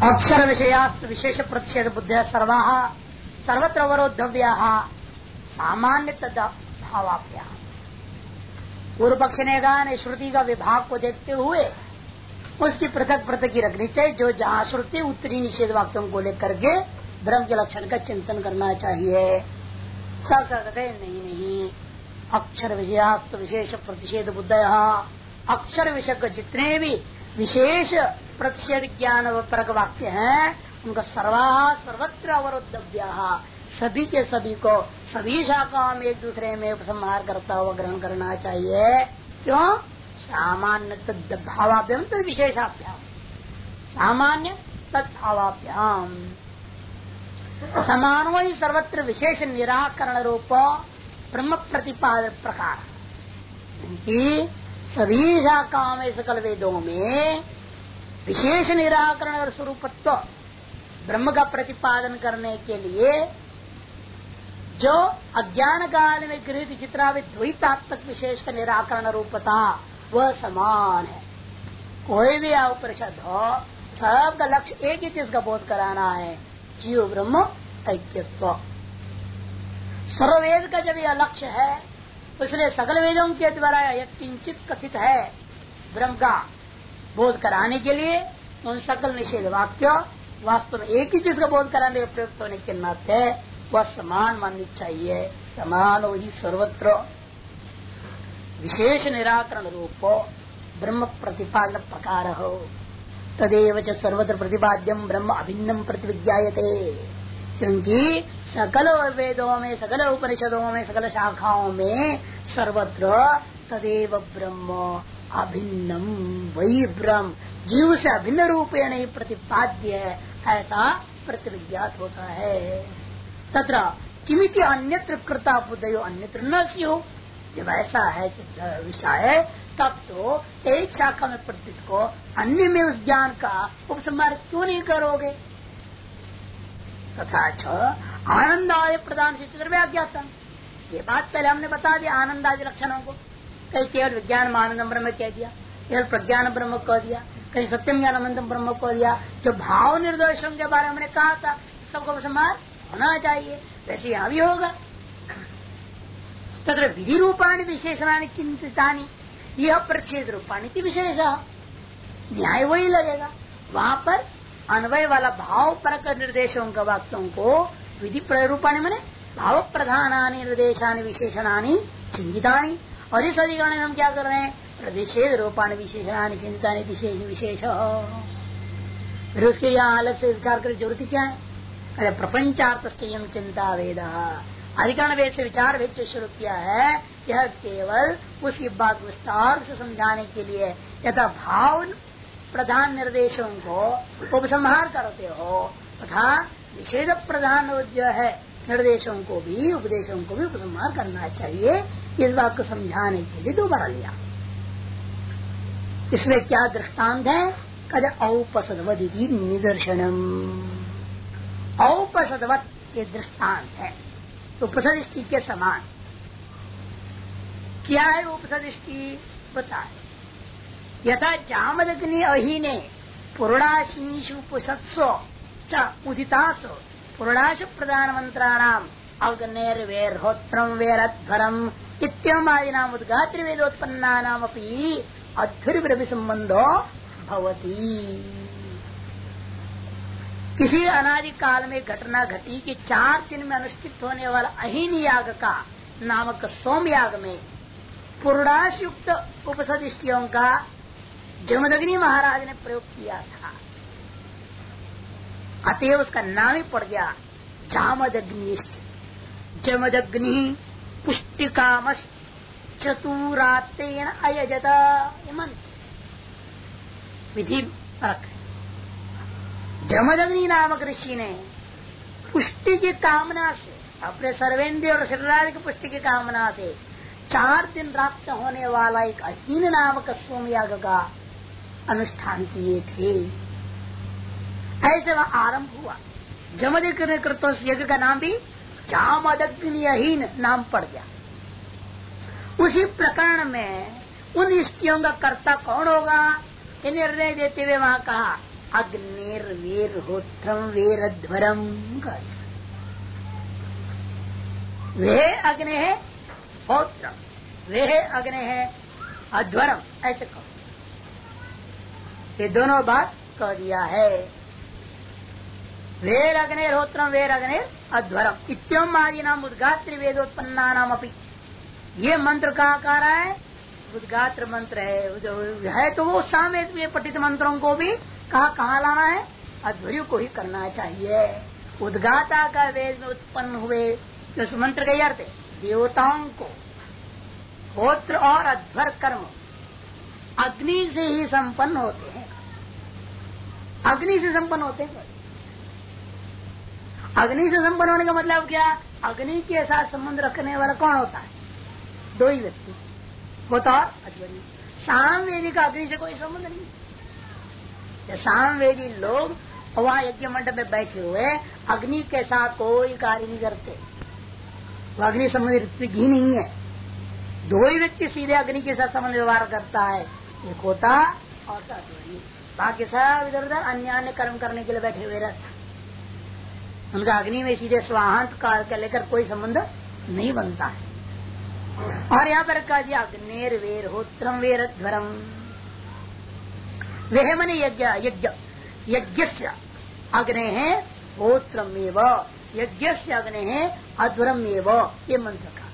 अक्षर विषयास्त विशेष प्रतिषेध बुद्ध सर्वा सर्वत्र अवरोधव्या सामान्य तद्भावाभ्या। पूर्व पक्ष ने कहा श्रुति का विभाग को देखते हुए उसकी पृथक पृथक ही रखनी चाहिए। जो जहाँ श्रुति उत्तरी निषेध वाक्यों को लेकर के ब्रह्म के लक्षण का चिंतन करना चाहिए। नहीं अक्षर विषयास्त विशेष प्रतिषेध बुद्ध अक्षर विषय को जितने भी विशेष प्रतिषेध ज्ञान व परक वाक्य हैं उनका सर्वत्र अवरोधव्या सभी के सभी को सभी शाखाओं में एक दूसरे में उपसंहार करता हुआ ग्रहण करना चाहिए। क्यों? सामान्य तद्भावाभ्याम तो विशेषाभ्याम सामान्य तद्भावाभ्याम समानो ही सर्वत्र विशेष निराकरण रूप ब्रह्म प्रतिपादन प्रकार कि सभी शाखाओं में सकल वेदों में विशेष निराकरण और स्वरूपत्व ब्रह्म का प्रतिपादन करने के लिए जो अज्ञान काल में गृहित चित्रावित द्वैतात्मक विशेष का निराकरण रूपता वह समान है। कोई भी उपनिषद हो सबका लक्ष्य एक ही चीज का बोध कराना है, जीव ब्रह्म ऐक्यत्व। सर्ववेद का जब यह लक्ष्य है इसलिए सकल वेदों के द्वारा यह किंचित कथित है ब्रह्म का बोध कराने के लिए उन सकल निषेध वाक्य वास्तव में एक ही चीज का बोध कराने में प्रयुक्त होने के नाते वह समान माननी चाहिए। समान ही सर्वत्र विशेष निराकरण रूप ब्रह्म प्रतिपादन प्रकार हो तदेव च सर्वत्र प्रतिपाद्यम ब्रह्म अभिन्नम प्रतिविज्ञायते। क्योंकि सकल वेदों में सकल उपनिषदों में सकल शाखाओं में सर्वत्र तदेव ब्रह्म अभिन्नम वही ब्रह्म जीव से अभिन्न रूपेण ही प्रतिपाद्य है ऐसा प्रतिविज्ञात होता है। तत्र किमिति अन्यत्र कृता बुद्धयो अन्यत्र न स्यो। जब ऐसा है विषय तब तो एक शाखा में प्रतीत को अन्य में उस ज्ञान का उपसंहार क्यों नहीं करोगे। तथा आनंद आदि प्रधान से चित्रव्याख्याता ये बात पहले हमने बता दिया। आनंद आदि लक्षणों को कहीं केवल विज्ञान आनंदम ब्रह्म कह दिया, केवल प्रज्ञान ब्रह्म कह दिया, कहीं सत्यम ज्ञानंदम ब्रह्म कह दिया। जो भाव निर्दोषों के बारे में हमने कहा था सबको उपसंहार होना चाहिए वैसे यहाँ भी होगा। तथा विधि रूपाणी विशेषणानि चिंतितानि यह प्रच्छेद रूपाणी विशेष न्याय वही लगेगा। वहाँ पर अन्वय वाला भाव परक निर्देशों का वाक्यों को विधि रूपाणी मैंने भाव प्रधानानि निर्देशानि विशेषणानि चिंतितानि। और इस अधिकरण में हम क्या कर रहे हैं प्रतिषेध रूपाणी विशेषणानि चिंतितानि विशेष विशेष। फिर उसके यहाँ अलग से विचार करने की जरूरत क्या है। अरे प्रपंचार्थ चिंता वेद अधिकरण वेद से विचार भेद शुरू किया है। यह केवल उसी बात विस्तार से समझाने के लिए यथा भाव प्रधान निर्देशों को उपसंहार करते हो तथा निषेध प्रधान जो है निर्देशों को भी उपदेशों को भी उपसंहार करना चाहिए। इस बात को समझाने के लिए दोबारा लिया। इसमें क्या दृष्टांत है कद औपसदवदि निदर्शनम। औपसदवत ये दृष्टांत है उपसदृष्टि के समान। क्या है उपसदृष्टि बताए। यथा जामदग्नि अहीने पुरुणाशीषु पुषत्सो च उदितासो पुरुणाश प्रधान मंत्राणाम अग्नेर्वेर्होत्रम वेरध्वरम इत्यम आदिनाम उद्गात्र वेदोत्पन्नानाम अपि अध्वर्य संबंधो भवति। किसी अनादि काल में घटना घटी कि 4 दिन में अनुष्ठित होने वाला अहीन याग का नामक सोम याग में पुरुणाश युक्त उपसदिष्टियों का जमदग्नि महाराज ने प्रयोग किया था। अतएव उसका नाम ही पड़ गया जामदग्निष्ठ। जमदग्नि पुष्टिकाम चतुरातेन अयजत विधि परक। जमदग्नि नामक ऋषि ने पुष्टि की कामना से अपने सर्वेंद्रिय और शरीरादि की पुष्टि की कामना से 4 दिन रात होने वाला एक अहीन नामक सोमयाग का अनुष्ठान किए थे। ऐसे वह आरंभ हुआ। जमदग्नि कृत यज्ञ का नाम भी जामदग्निहीन नाम पड़ गया। उसी प्रकरण में उन इष्टियों का कर्ता कौन होगा ये निर्णय देते हुए वहां कहा अग्निर्वीरहोत्रम वीरध्वरम। वे अग्नि है होत्रम, वे अग्नि है अध्वरम, ऐसे कहो। ये दोनों बात कह दिया है। वेर अग्निर्होत्रम वेर अग्निर अध्वरम इत्यम आदि नाम उद्गात्र वेदोत्पन्ना नाम अपनी। ये मंत्र कहा कह रहा है, उद्गात्र मंत्र है तो वो सामवेद में पठित मंत्रों को भी कहाँ लाना है, अध्वर्यु को ही करना चाहिए। उद्गाता का वेद में उत्पन्न हुए उस मंत्र का अर्थ है देवताओं को होत्र और अध्वर कर्म अग्नि से ही संपन्न होते हैं, अग्नि से संपन्न होते हैं। अग्नि से संपन्न होने का मतलब क्या, अग्नि के साथ संबंध रखने वाला कौन होता है, दो ही व्यक्ति होता और अध्वर्यु। सामवेदी का अग्नि से कोई संबंध नहीं। सामवेदी लोग वहां यज्ञ मंडप में बैठे हुए अग्नि के साथ कोई कार्य नहीं करते, वो अग्नि संबंधी ऋत्विक ही नहीं है। दो ही व्यक्ति सीधे अग्नि के साथ संबंध व्यवहार करता है, एक होता और अध्वर्यु। बाकी सब इधर उधर अन्य अन्य कर्म करने के लिए बैठे हुए रहते, उनका अग्नि में सीधे स्वाहांत का लेकर कोई संबंध नहीं बनता है। और यहाँ पर कहा दिया अग्निर वेर होत्रम वेरध्वरम। वेह मने यज्ञ, यज्ञ अग्नि है होत्रम एव, यज्ञ अग्नि है अध्वरम एव, ये मंत्र का।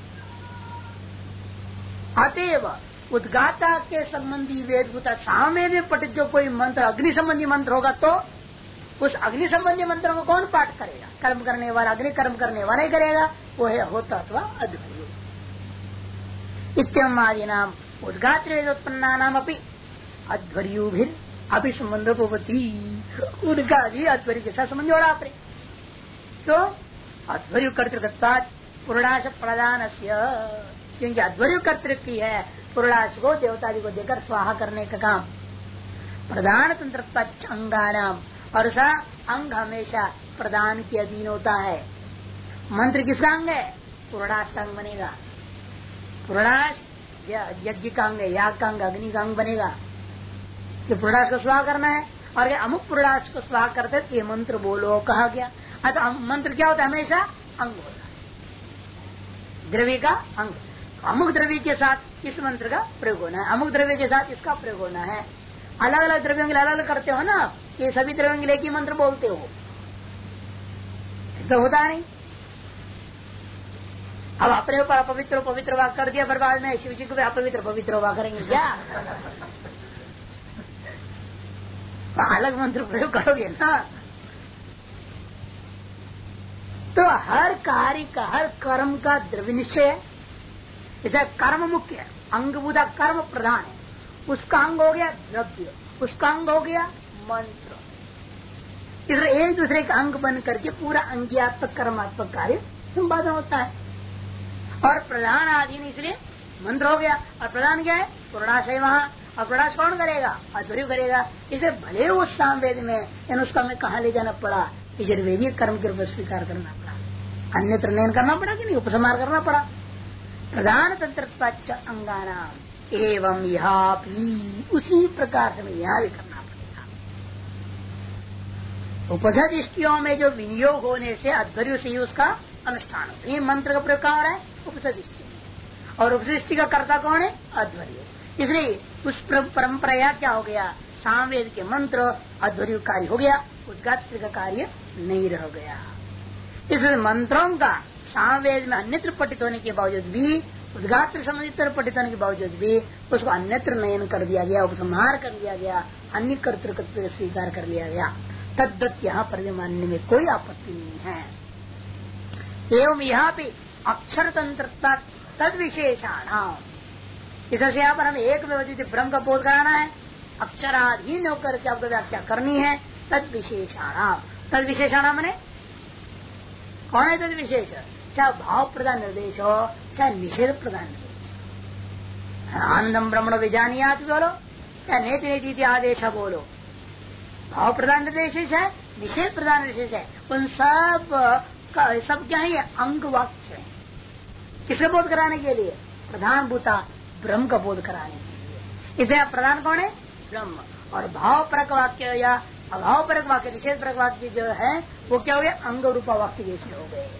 अतएव उद्गाता के संबंधी वेदभूता सामवेद में पठित जो कोई मंत्र अग्नि संबंधी मंत्र होगा तो उस अग्नि संबंधी मंत्र को कौन पाठ करेगा, कर्म करने वाला अग्नि कर्म करने वाला ही करेगा, वो है होता अथवा अध्वर्यु। इत्यम आदि नाम उद्गात्र वेदोत्पन्ना नाम अपनी अध्वर्यु भी अभी संबंधोपति, उनका भी अध्वर्यु के साथ संबंध जोड़ा आपने। तो अध्वर्यु कर्तृकत्वा पुरुषाश प्रदान, क्योंकि अध्वर्यु कर्तृक की है पुरुषाश को देवतादि को देकर स्वाहा करने का काम। प्रधान तंत्र अंगानाम, और सा अंग हमेशा प्रदान के अधीन होता है। मंत्र किसका अंग है, पुरुषाश का अंग बनेगा। पुरुषाश यज्ञ का अंग है, याग का अंग अग्नि का अंग बनेगा कि पुरुषाश को स्वाहा करना है। और अमुक पुरुषाश को स्वाहा करते ये मंत्र बोलो कहा गया। अतः मंत्र क्या होता है, हमेशा अंग होता है, द्रव्य का अंग। अमुक द्रव्य के साथ इस मंत्र का प्रयोग होना है, अमुक द्रव्य के साथ इसका प्रयोग होना है। अलग अलग द्रव्यों के लिए अलग अलग करते हो ना, ये सभी द्रव्यों के लिए एक ही मंत्र बोलते हो तो होता नहीं। अब अपने ऊपर अपवित्र पवित्र वाक कर दिया, बर्बाद में शिव जी को भी अपवित्र पवित्र वाक करेंगे क्या? अलग मंत्र प्रयोग करोगे ना। तो हर कार्य का, हर कर्म का द्रव्य निश्चय है। इसे कर्म मुख्य है, अंगभूता कर्म प्रधान है। उसका अंग हो गया द्रव्य, उसका अंग हो गया मंत्र। इसलिए एक दूसरे का अंग बन करके पूरा अंग्यात्मक कर्मात्मक कार्य संपादन होता है। और प्रधान आधीन इसलिए मंत्र हो गया। और प्रधान क्या है, पुरुषाशय वहां। और पुरुषाश कौन करेगा, अध्वर्यु करेगा। इसे भले उस सामवेद में उसका हमें कहाँ ले जाना पड़ा, यजुर्वेदीय कर्म के रूप स्वीकार करना पड़ा, अन्यत्र नयन करना पड़ा कि नहीं, उपसंहार करना पड़ा। प्रधान तंत्र अंगानाम एवं यहाँ भी उसी प्रकार से यहाँ भी करना पड़ेगा। उपसदृष्टियों में जो विनियोग होने से अध्वर्यु से ही उसका अनुष्ठान होता है। ये मंत्र का प्रयोग कहाँ हो रहा है, उपसदृष्टि में। और उपसदृष्टि का कर्ता कौन है, अध्वर्यु। इसलिए उस परंपरा क्या हो गया, सामवेद के मंत्र अध्वर्यु कार्य हो गया, उद्गात्र का कार्य नहीं रह गया। इसलिए मंत्रों का सामवेद में अन्यत्र पठित होने के बावजूद भी, उद्गात्र संबंधित पठित होने के बावजूद भी उसको अन्यत्र नयन कर दिया गया, उपसंहार कर दिया गया, अन्य कर्तृत्व स्वीकार कर लिया गया। तद्दत यहाँ पर भी मानने में कोई आपत्ति नहीं है। एवं यहाँ पे अक्षर तंत्रता तद विशेषाणाम, इधर से यहाँ पर हमें एक व्यवस्थित ब्रह्म का बोध कराना है, अक्षराधीन होकर के आपको व्याख्या करनी है। तद विशेषाणाम, तद विशेषाणाम मैंने कौन है तद विशेष, चाहे भाव प्रदान निर्देश हो चाहे निषेध प्रदान निर्देश। आनंदम ब्रह्मण विजानियात बोलो, चाहे नेति नेति आदेश बोलो, भाव प्रदान निर्देश है, निषेध प्रदान निर्देश है। उन सब क्या है, अंग वाक्य है। किसे बोध कराने के लिए, प्रधान भूता ब्रह्म का बोध कराने के लिए। इसलिए प्रधान कौन है, ब्रह्म। और भाव परक वाक्य या अभाव परक वाक्य निषेध परक वाक्य जो है वो क्या हो गया, अंग रूपा वाक्य जैसे हो गए।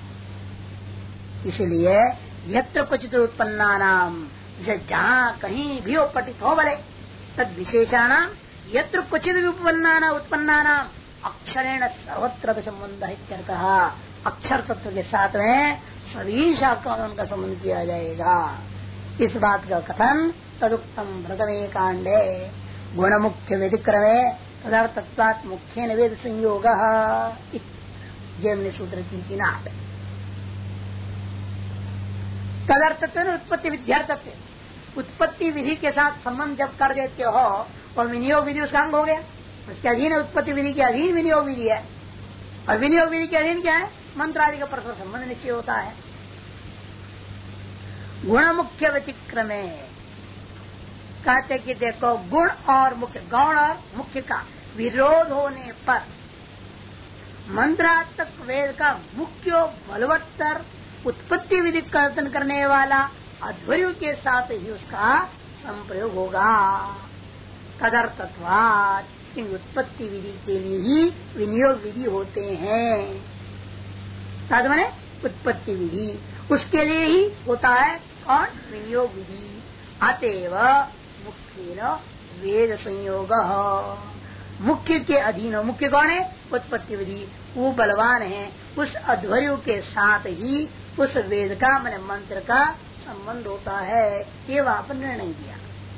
इसलिए यत्र क्वचित उत्पन्ना नाम, जहाँ कहीं भी वो पठित हो भले, तद विशेषाणाम यत्र क्वचित भी उत्पन्ना नाम अक्षरेण सर्वत्र संबंध है। अक्षर तत्व के साथ में सभी शाखाओं में उनका संबंध किया जाएगा। इस बात का कथन तदुक्तम प्रथमे कांडे गुण मुख्य व्यतिक्रमे तदर्थत्वात् मुख्य वेद संयोग जैमिनी सूत्र 338। तदर्थत्व उत्पत्ति विद्यार्थत्व, उत्पत्ति विधि के साथ संबंध जब कर देते हो और विनियोग विधि उसका अंग हो गया, उसके अधीन उत्पत्ति विधि के अधीन विनियोग विधि है, और विनियोग विधि के अधीन क्या है, मंत्र आदि का परस्पर संबंध निश्चय होता है। गुण मुख्य व्यतिक्रमे कहते कि देखो गुण और मुख्य, गौण और मुख्य का विरोध होने पर मंत्रात्मक वेद का मुख्य बलवत्तर उत्पत्ति विधि कर्तन करने वाला अध्वर्यु के साथ ही उसका संप्रयोग होगा। तदर्थत्वात्, उत्पत्ति विधि के लिए ही विनियोग विधि होते हैं। तद माने उत्पत्ति विधि, उसके लिए ही होता है और विनियोग विधि। अतएव मुख्य वेद संयोग, मुख्य के अधीन, मुख्य कौन है, उत्पत्ति विधि, वो बलवान है, उस अध्वर्यु के साथ ही उस वेद का माने मंत्र का संबंध होता है। ये वहां पर निर्णय दिया।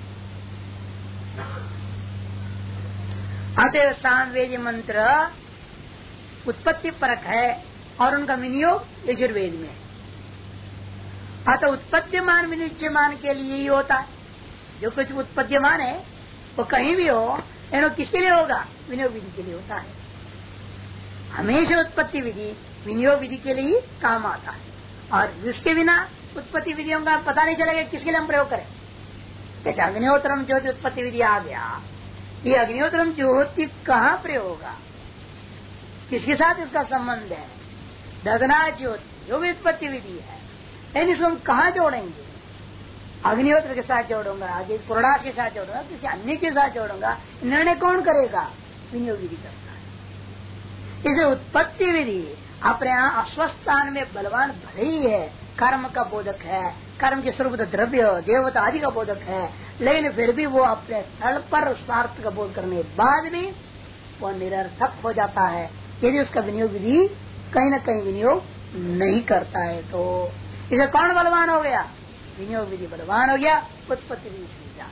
अतएव सामवेदी मंत्र उत्पत्ति परक है और उनका विनियोग यजुर्वेद में है। अतः उत्पत्तिमान विनिश्चयमान के लिए ही होता है। जो कुछ उत्पत्तिमान है वो कहीं भी हो, किसके लिए होगा, विनियोग विधि के लिए होता है। हमेशा उत्पत्ति विधि विनियोग विधि के लिए ही काम आता है, और इसके बिना उत्पत्ति विधियों का पता नहीं चलेगा किसके लिए हम प्रयोग करें। जैसे अग्निहोत्रम ज्योति उत्पत्ति विधि आ गया, ये अग्निहोत्रम ज्योति कहाँ प्रयोग होगा, किसके साथ इसका संबंध है, दगना ज्योति जो भी उत्पत्ति विधि है, लेकिन इसको हम कहाँ जोड़ेंगे, अग्निहोत्र के साथ जोड़ूंगा, आगे पूर्णाश के साथ जोड़ूंगा, किसी अन्य के साथ जोड़ूंगा, निर्णय कौन करेगा, विनियोग विधि करता है। इसे उत्पत्ति विधि अपने यहाँ अस्वस्थान में बलवान भले ही है, कर्म का बोधक है, कर्म के स्वरूप द्रव्य देवता आदि का बोधक है, लेकिन फिर भी वो अपने स्थल पर स्वार्थ का बोध करने के बाद भी वो निरर्थक हो जाता है यदि उसका विनियोग विधि कहीं न कहीं विनियोग नहीं करता है। तो इसे कौन बलवान हो गया, विनियोग विधि बलवान हो गया, उत्पत्ति विधि से ज्यादा,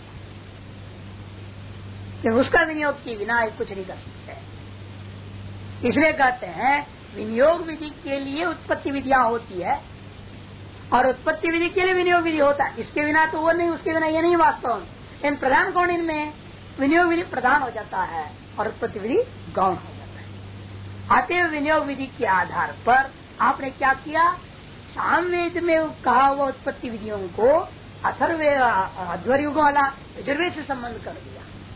क्योंकि उसका विनियोग के बिना कुछ नहीं कर सकते। इसलिए कहते हैं विनियोग विधि के लिए उत्पत्ति विधियां होती है और उत्पत्ति विधि के लिए विनियोग विधि होता है। इसके बिना तो वो नहीं, उसके बिना ये नहीं वास्तव में। इन प्रधान कौन इनमें, विनियोग विधि प्रधान हो जाता है और उत्पत्ति विधि गौण हो जाता है। अतएव विनियोग विधि के आधार पर आपने क्या किया, सामवेद में कहा हुआ उत्पत्ति विधियों को अध्वर्युग वाला यजुर्वेद से संबंध कर दिया।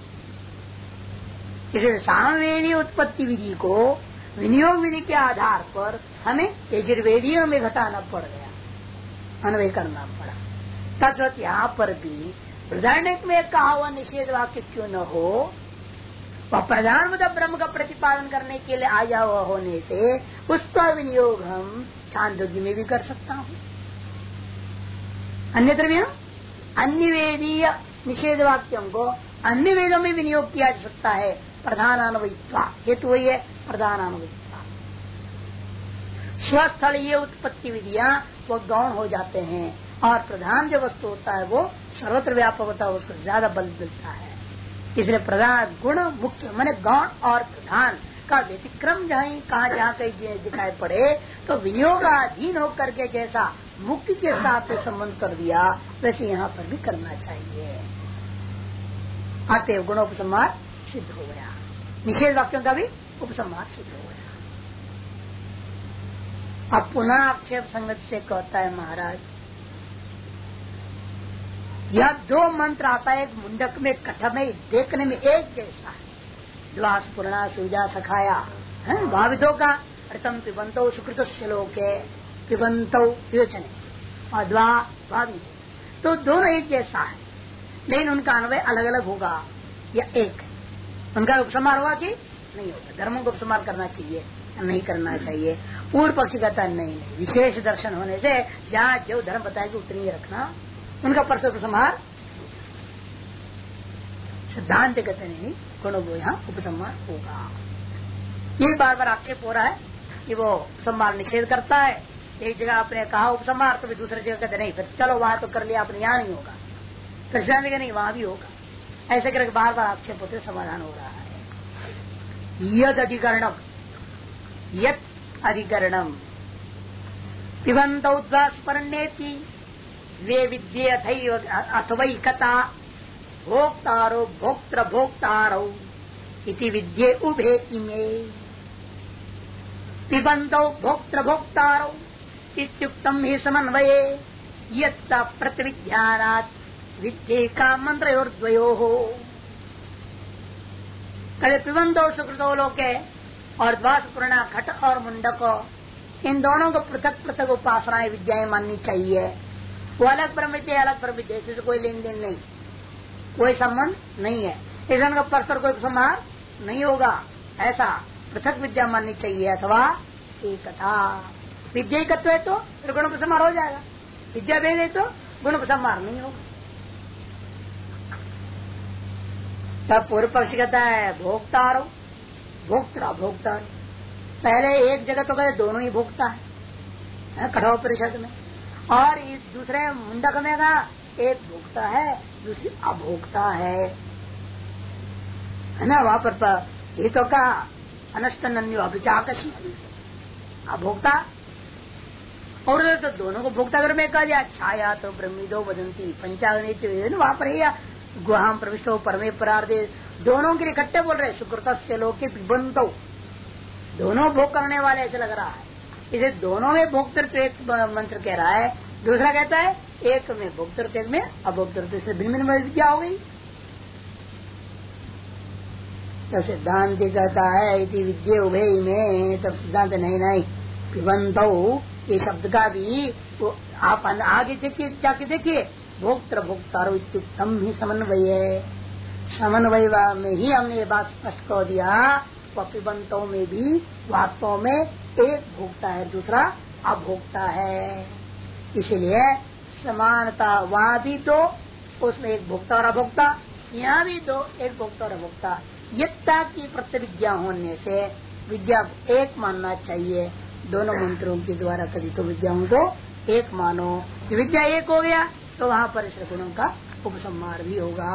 इसलिए सामवेदी उत्पत्ति विधि को विनियोग विधि के आधार पर हमें यजुर्वेदियों में घटाना पड़ गया, अन्वय करना पड़ा। तद्वत यहाँ पर भी बृहदारण्यक में कहा हुआ निषेध वाक्य क्यों न हो, वह प्रधान ब्रह्म का प्रतिपादन करने के लिए आया हुआ होने से उसका विनियोग हम छांदोग्य में भी कर सकता हूँ, अन्यत्र भी हम अन्य वेदीय निषेध वाक्यों को अन्य वेदों में विनियोग किया जा सकता है। प्रधानान्वयित्वा हेतु वही है, प्रधानान्वयित्वा। स्वस्थलीय उत्पत्ति विधियां वो गौण हो जाते हैं और प्रधान जो वस्तु होता है वो सर्वत्र व्यापक होता है, उसको ज्यादा बल मिलता है। इसलिए प्रधान गुण मुख्य माने गौण और प्रधान का व्यतिक्रम जहाँ कहीं दिखाई पड़े तो विनियोगाधीन होकर के जैसा मुख्य के साथ संबंध कर दिया वैसे यहाँ पर भी करना चाहिए। अतएव गुणोपसंहार सिद्ध हो गया, निषेध वाक्यों का भी उपसंहार सिद्ध हो गया। अब पुनः आक्षेप संगत से कहता है महाराज, यह दो मंत्र आता है, एक मुंडक में कठ में देखने में एक जैसा है, द्वास पूर्णा सूजा सखाया है भावितों का अर्थम पिबंतो सुकृत श्लोके पिबंतो विवेचने और द्वा भावी, तो दोनों एक जैसा है लेकिन उनका अन्वय अलग अलग होगा या एक। उनका उपसंहार हुआ कि नहीं होगा। धर्मों को उपसंहार करना चाहिए, नहीं करना चाहिए। पूर्व पक्षी कहता है नहीं नहीं, विशेष दर्शन होने से जहाँ जो धर्म बताएगी उतनी ही रखना, उनका परसों उपसंहार। सिद्धांत कहते नहीं गुणों को यहाँ उपसंहार होगा। ये बार बार आक्षेप हो रहा है कि वो उपसंहार निषेध करता है। एक जगह आपने कहा उपसंहार, तो भी दूसरी जगह कहते नहीं, फिर चलो वहां तो कर लिया आपने, यहाँ नहीं होगा, फिर सिद्धांत का नहीं वहां भी होगा। ऐसे करके बार बार आक्षेप होते समाधान हो रहा है। यद अधिकरणम, यत अधिकरणम पिबंत उद्वास्परण्येति वे विद्ये अथवैकता भोक्तारो भोक्त्र भोक्तारो इति विद्ये उभे इमे। पिबंतो भोक्त्र भोक्तारो इत्युक्तम ही समन्वये यत्ता प्रतिविज्ञानात् विद्ये का मंत्रयोर्द्वयो हो। कले पिबंतो सुकृतो लोके और द्वासपूर्णा घट और मुंडक, इन दोनों को पृथक पृथक उपासनाएं विद्याएं माननी चाहिए। वो अलग ब्रह्म विद्या अलग ब्रह्म विद्या, इससे कोई लेन देन नहीं, कोई संबंध नहीं है। इस का परस्पर कोई संहार नहीं होगा, ऐसा पृथक विद्या माननी चाहिए। अथवा एकता, विद्या एकत्व है तो फिर गुण उपसंहार हो जाएगा, विद्या भेद है तो गुण उपसंहार नहीं होगा। तब पूर्व पक्ष कहता है भोक्तारो भोक्ता भोक्ता। पहले एक जगह तो कहते दोनों ही भोक्ता है कठोपनिषद में, और इस दूसरे मुंडक में कहा एक भोक्ता है दूसरी अभोक्ता है ना। वहां पर ये तो कहा अनस्तन्यो अभिचाकशी अभोक्ता, और तो दोनों को भोक्ता अगर मैं कहा जाए छाया तो ब्रह्मीदो वदंती पंचाग्नि, वहां पर ही गुहाम प्रविष्टो परमे परार्दे, दोनों के लिए इकट्ठे बोल रहे। सुकृत लोके पिबंतो, दोनों भोग करने वाले ऐसे लग रहा है। इसे दोनों में भोक्तृत्व एक मंत्र कह रहा है, दूसरा कहता है एक में भोक्तृत्व एक में अभोक्तृत्व, से भिन्न भिन्न विद्या हो गई। तो सिद्धांत कहता है इति विद्ये उभे में, तब सिद्धांत नहीं पिबंतो ये शब्द का भी आप आगे देखिए, जाके देखिए भोक्तृ भोक्तारो इत्युक्तम ही समन्वय, समन्वय में ही हमने ये बात स्पष्ट कर दिया। वह पिबंतों में भी वास्तव में एक भोक्ता है दूसरा अभोक्ता है, इसलिए समानता वहाँ भी दो, उसमें एक भोक्ता और अभोक्ता, यहाँ भी दो एक भोक्ता और अभोक्ता। यत्ता की प्रतिविद्या होने से विद्या एक मानना चाहिए। दोनों मंत्रों के द्वारा कथित विद्याओं को एक मानो, विद्या एक हो गया तो वहाँ पर इस गुणों का उपसंहार भी होगा।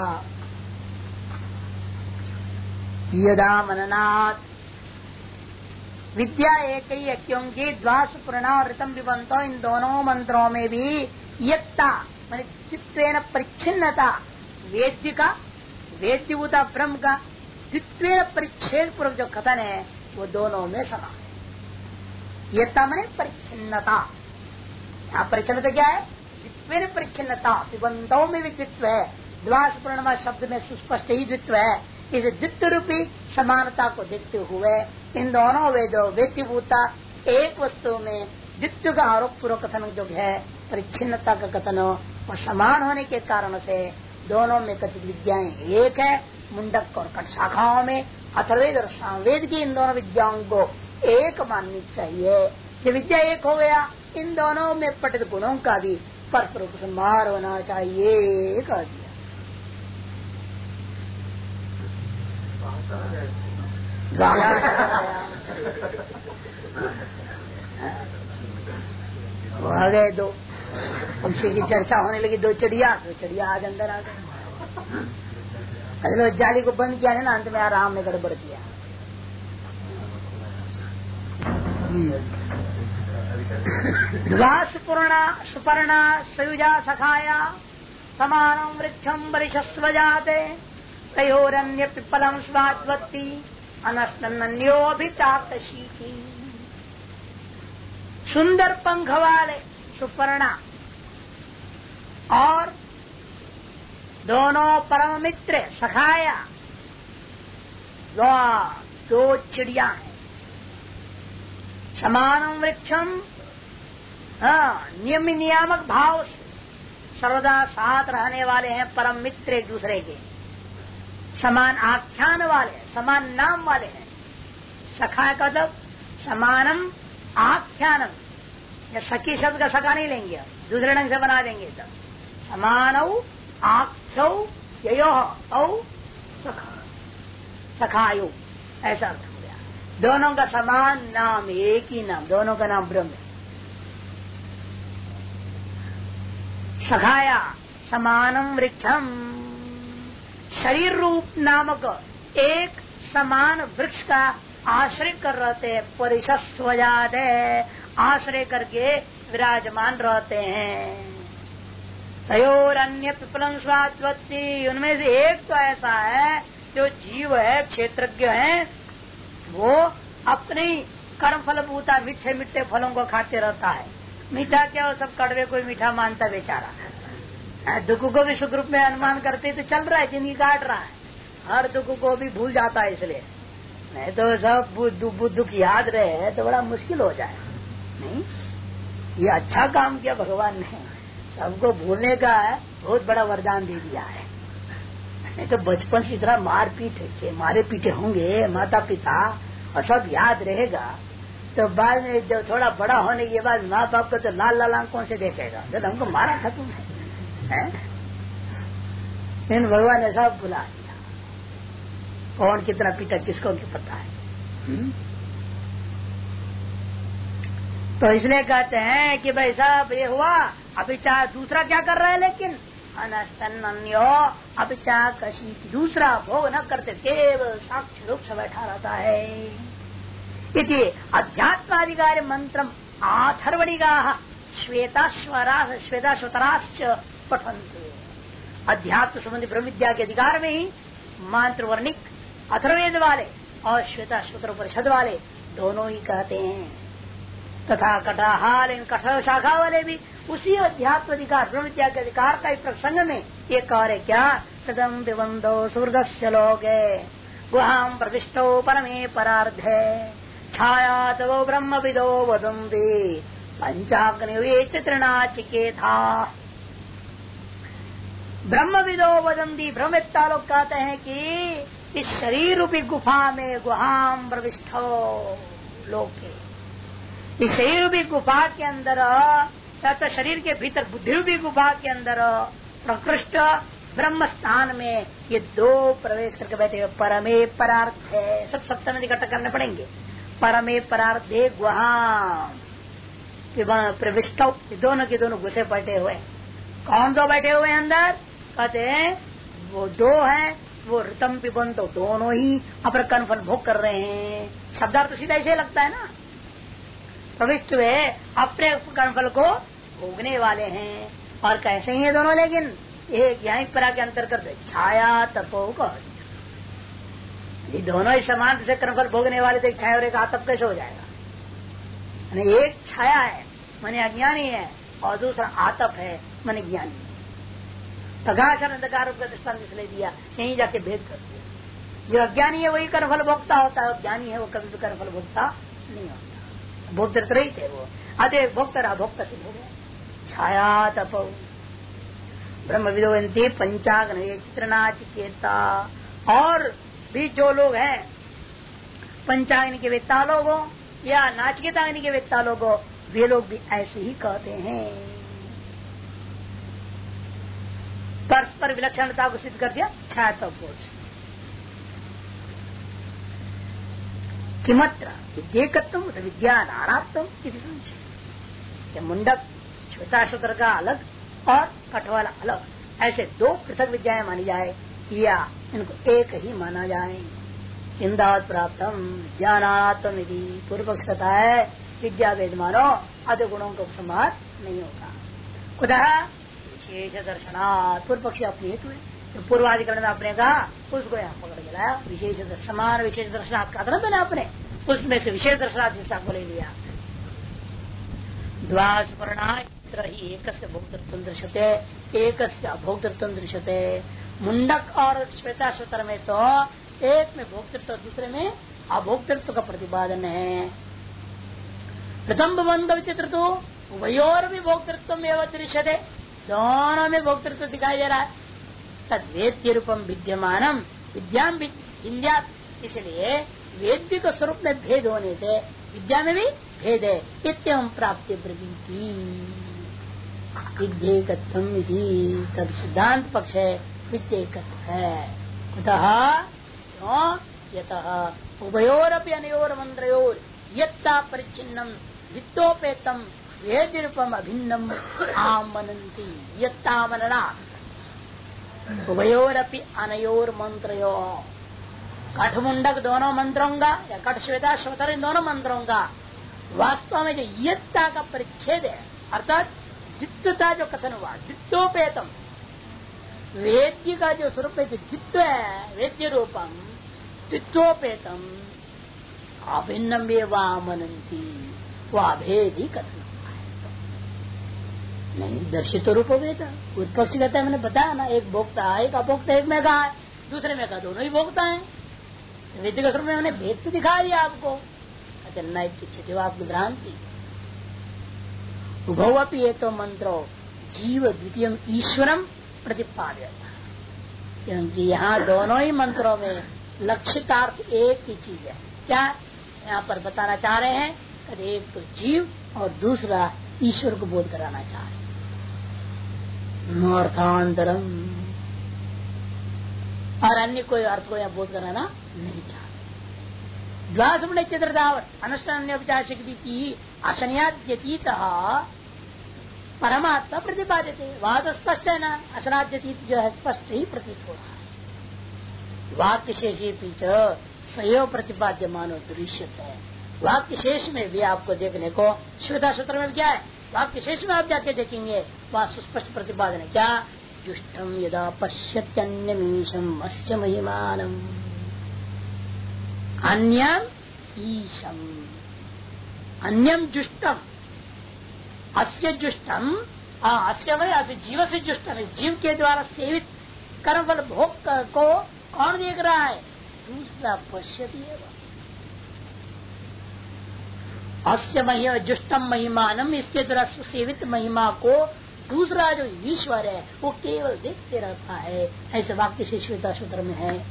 यदा मननात्, विद्या एक ही है क्योंकि द्वास पूर्णा और ऋतम विबंतो, इन दोनों मंत्रों में भी यत्ता मान चित्तेन परिच्छिन्नता, वेद्य का वेद्यभूता ब्रह्म का द्वित्वेन परिच्छेद पूर्वक जो कथन है वो दोनों में समान है। यत्ता माने परिच्छिन्नता, यहाँ परिच्छिन्नता क्या है? द्वित्वेन परिच्छिन्नता, पिबंतों में भी द्वित्व है, द्वास पूर्णिमा शब्द में सुस्पष्ट ही द्वित्व है। इस द्वित्व रूपी समानता को देखते हुए इन दोनों वेदों वेद्यभूता एक वस्तु में द्वित्व का आरोप पूर्वक कथन जो है परिच्छिन्नता का कथन, और समान होने के कारण से दोनों में कथित विद्याएं एक है। मुंडक और कट शाखाओं में अथर्ववेद और सामवेद की इन दोनों विद्याओं को एक माननी चाहिए। जब विद्या एक हो गया इन दोनों में पठित गुणों का भी परस्पर उपसंहार होना चाहिए कह दिया। आ गए दो पक्षी की चर्चा होने लगी, दो चिड़िया आज अंदर आ गए। अरे जाली को बंद किया है ना, अंत में आराम में गड़बड़ किया। सुपर्णा सयुजा सखाया समानम वृक्षम वरिशस्व जाते तयोरन्य पिप्पलम स्वाद्वत्ति अनस्तन्योभिचातशीकी। सुंदर पंख वाले सुपर्णा और दोनों परम मित्र सखाया, दो चिड़िया हैं। समानम वृक्षम, नियम नियामक भाव से सर्वदा साथ रहने वाले हैं परम मित्र एक दूसरे के, समान आख्यान वाले समान नाम वाले हैं। सखा का मतलब समानम आख्यानम, या सखी शब्द का सखा नहीं लेंगे, दूसरे ढंग से बना देंगे तो समानौ आख्यौ ययो औ सखा सखायु, ऐसा अर्थ हो गया। दोनों का समान नाम, एक ही नाम, दोनों का नाम ब्रह्म है। सखाया समानम वृक्षम, शरीर रूप नामक एक समान वृक्ष का आश्रय कर रहते हैं, परिशस्वजात है, आश्रय करके विराजमान रहते हैं। तयोर अन्य पिपलम स्वात्वत्ति, उनमें से एक तो ऐसा है जो जीव है, क्षेत्रज्ञ है, वो अपने कर्म फल भूता मीठे मीठे फलों को खाते रहता है। मीठा क्या, वो सब कड़वे कोई मीठा मानता बेचारा। दुख को भी सुख रूप में अनुमान करते तो चल रहा है, जिंदगी काट रहा है, हर दुख को भी भूल जाता है। इसलिए नहीं तो सब दुख याद रहे तो बड़ा मुश्किल हो जाए। नहीं, ये अच्छा काम किया भगवान ने, सबको भूलने का बहुत बड़ा वरदान दे दिया है। नहीं तो बचपन से इतना मारे पीटे होंगे माता पिता और सब याद रहेगा, तो बाद में जब थोड़ा बड़ा होने के बाद माँ बाप को तो लाल लाल आंखों से देखेगा, जब हमको मारा था तुमने, इन भगवान ने सब भुला दिया। कौन कितना पीटा किसको क्या पता है। तो इसलिए कहते हैं कि भाई साहब ये हुआ, अभी चाहे दूसरा क्या कर रहा है, लेकिन अनस्तन्यो अभी चाह कशी, दूसरा भोग न करते केवल साक्ष्य रूप से बैठा रहता है। इति अध्यात्माधिकारी मंत्रम आथर्वणिगा श्वेताश्वतराश्च पठन्ते। अध्यात्म संबंधी ब्रह्म विद्या के अधिकार में ही मंत्र वर्णिक अथर्ववेद वाले और श्वेताश्वतर उपनिषद वाले दोनों ही कहते हैं। तथा कटाहाल, इन कठोर शाखा वाले भी उसी अध्यात्म अधिकार ब्रह्म विद्या के अधिकार का प्रसंग में ये कार्य क्या, कदम पिबंदो सूर्दस्य लोके गुहाम प्रविष्टो परमे परार्धे छाया तवो ब्रह्म विदो वदन्ति पंचाग्निवे चित्रनाचिकेता। ब्रह्म विदो वदन्ति, ब्रह्मवेत्ता लोग कहते हैं कि इस शरीर रूपी गुफा में गुहाम प्रविष्टो लोके, इस शरीर रूपी गुफा के अंदर तथा शरीर के भीतर बुद्धि रूपी गुफा के अंदर प्रकृष्ट ब्रह्म स्थान में ये दो प्रवेश करके बैठे हुए परमे परार्थ है। सब सप्तम में इकट्ठा करने पड़ेंगे। परमे परार्थे गुहाम प्रविष्ट, दोनों के दोनों घुसे बैठे हुए। कौन दो बैठे हुए अंदर, कहते हैं वो दो हैं, वो ऋतम पिबंत, तो दोनों ही अपना कर्मफल भोग कर रहे हैं। शब्दार्थ तो सीधा ऐसे लगता है ना, प्रविष्ट हुए अपने कर्मफल को भोगने वाले हैं। और कैसे ही है दोनों, लेकिन एक यहीं परा के अंतर करते छाया तपो को, ये दोनों ही समान से कर्मफल भोगने वाले थे, छाया और एक आतप कैसे हो जाएगा। एक छाया है माने अज्ञानी है और दूसरा आतप है माने ज्ञानी। प्रकाश और अंधकार का दृष्टांत इसलिए दिया, यहीं जाके भेद कर दिया। जो अज्ञानी है वही कर्मफल भोगता होता है, ज्ञानी है वो कभी भी कर्मफल भोगता नहीं होता। भोगते रही थे वो, अतः भोक्ता रहा, भोक्ता सिद्ध हो गया। छाया तप ब्रह्म विदोवंती पंचाग्नि चित्रनाचिकेता। और भी जो लोग हैं पंचाग्नि के वेत्ता लोग हो या नाचिकेताग्नि के वेत्ता लोग हो, वे लोग भी ऐसे ही कहते हैं। परस्पर विलक्षणता को सिद्ध कर दिया छाया तप से। किमत्र विद्येकत्व विद्या नानात्म किसी संशय। मुंडक श्वेताश्वतर का अलग और कठवाला अलग, ऐसे दो पृथक विद्याएं मानी जाए या इनको एक ही माना जाए। इंदात प्राप्तम ज्ञानात्म यदि पूर्व पक्ष कहता है विद्या वेद मानो, आधे गुणों का उपसंहार नहीं होगा। कुतः विशेष दर्शनात्, पूर्व पक्षी अपनी हेतु है, तो पूर्वाधिकरण में आपने कहा उसको यहाँ पकड़ के लाया। विशेष समान विशेष दर्शनात् का मतलब आपने उसमें से विशेष दर्शनात् हिस्सा को ले लिया। द्वास्मरणा एक भोक्तृत्व दृश्यते, एक अभोक्तृत्व दृश्यते। मुंडक और श्वेताश्वतर में तो एक में भोक्तृत्व दूसरे में अभोक्तृत्व का प्रतिपादन है। प्रथम बंध विचित्र उभयोर भी भोक्तृत्व में दृश्यते, दोनों में भोक्तृत्व दिखाई दे रहा है। तद्वेद्य रूपम विद्यमानम विद्याम विद्या, इसलिए वेद्य के स्वरूप में भेद होने से विद्या में भी भेद है। इत्यम प्राप्ति प्रवृत्ति विद्येकत्वम विधि, तब सिद्धांत पक्ष है विद्येकत्व है। कुतः क्यों? यतः उभयोरपि अनयोर मंत्रयोर यत्ता परिच्छिन्नम वित्तोपेतम वेद्य रूपम अभिन्नम आमनन्ति। यत्ता मनना उभयोरपि अनयोर मंत्रयो, कठमुंडक दोनों मंत्रों का या कठ श्वेता श्वेतर दोनों मंत्रों का वास्तव में जो यत्ता का परिच्छेद है, अर्थात जित्वता जो कथन हुआ, जित्तोपेतम वेद्य का जो स्वरूप है, जित्व है वेद्य रूपम जित्वोपेतम अभिन्नम एवामनन्ति, वो अभेद ही कथन नहीं, दर्शित रूप वेद। उत्पक्ष कहता है मैंने बताया ना, एक भोक्ता एक अभोक्ता, एक में कहा है दूसरे में कहा दोनों ही भोक्ता है। वेद के स्वरूप में मैंने भेद तो दिखा दिया आपको। नहीं, आपकी भ्रांति। उभवपि एक मंत्रो जीव द्वितीय ईश्वरम प्रतिपादयता, क्योंकि यहाँ दोनों ही मंत्रों में लक्षितार्थ एक ही चीज है। क्या यहाँ पर बताना चाह रहे हैं? एक तो जीव और दूसरा ईश्वर को बोध कराना चाह रहे हैं। अर्थांतरम, और अन्य कोई अर्थ को यहाँ बोध कराना नहीं चाहते। द्वासुमने चित्रदावत अनुष्ठान्योपचाशिक असन्याद्यतीत परमात्मा प्रतिपादित है। वहां तो स्पष्ट है ना, असनाद्यतीत जो है स्पष्ट ही प्रतीत हो रहा है। वाक्य शेषी पीछ सयो प्रतिपाद्य मानो दृश्यत है। वाक्य शेष में भी आपको देखने को श्वेता सूत्र में क्या है, वाक्य शेष में आप जाके देखेंगे वहां सुस्पष्ट प्रतिपादन है। क्या? जुष्टम यदा पश्यत्यन्यमीशम अस्य महिमानम अन्यम ईशम, अन्यम जुष्टम अस्य जुष्टम, अस्य भाई अस्य जीव से जुष्टम, इस जीव के द्वारा सेवित कर्म फल भोग को कौन देख रहा है? दूसरा पश्यति है। अस्य जुष्टम महिमानम, इसके द्वारा सुसेवित महिमा को दूसरा जो ईश्वर है वो केवल देखते रहता है। ऐसे वाक्य से श्वेता सूत्र में है।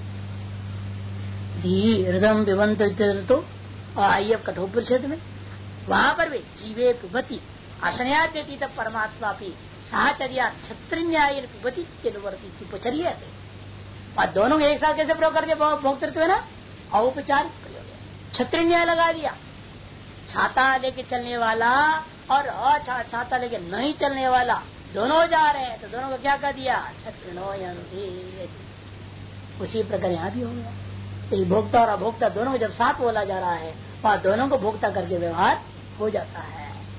हृदय पिबंत तो आइए कठोपनिषद में वहां पर भी जीवे पिबती असनयाद्यतीत परमात्मा भी साचर्या क्षत्रिन्याय पिबती तेनुवर्ती उपचर्य, और दोनों एक साथ कैसे प्रयोग करके भोक्तृत्व है ना, औपचारिक प्रयोग है। क्षत्रिन्याय लगा दिया, छाता लेके चलने वाला और छाता लेके नहीं चलने वाला दोनों जा रहे हैं, तो दोनों को क्या कर दिया? क्षत्रिनो यंती। उसी प्रकार यहाँ भी हो गया। तो भोक्ता और अभोक्ता दोनों को जब साथ बोला जा रहा है, वह दोनों को भोक्ता करके व्यवहार हो जाता है।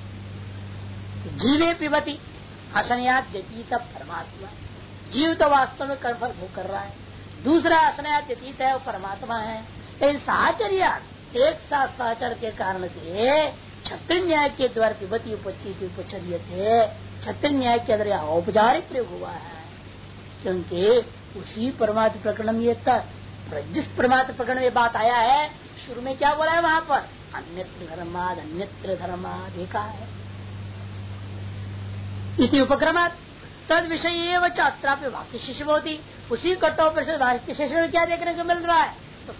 जीवे पिबती असनयाद्यतीत परमात्मा, जीव तो वास्तव में कर्मफल भोग कर रहा है, दूसरा असनयाद्यतीत है वो परमात्मा है। इन साचर्या एक साथ साचर के कारण से क्षत्रिय न्याय के द्वारा पिबती उपचिति उपचर्य थे, क्षत्रिय न्याय के अंदर औपचारिक प्रयोग हुआ है। क्योंकि उसी परमात्म प्रकरण में ये जिस परमात्म प्रकरण में बात आया है, शुरू में क्या बोला है वहां पर? अन्यत्र धर्माद अन्यत्र धर्माद देखा है इति उपक्रमात् तद विषय अत्रापि वाक्य शिष्य होती। उसी कठोपनिषद वाक्य शिष्य में क्या देखने को मिल रहा है?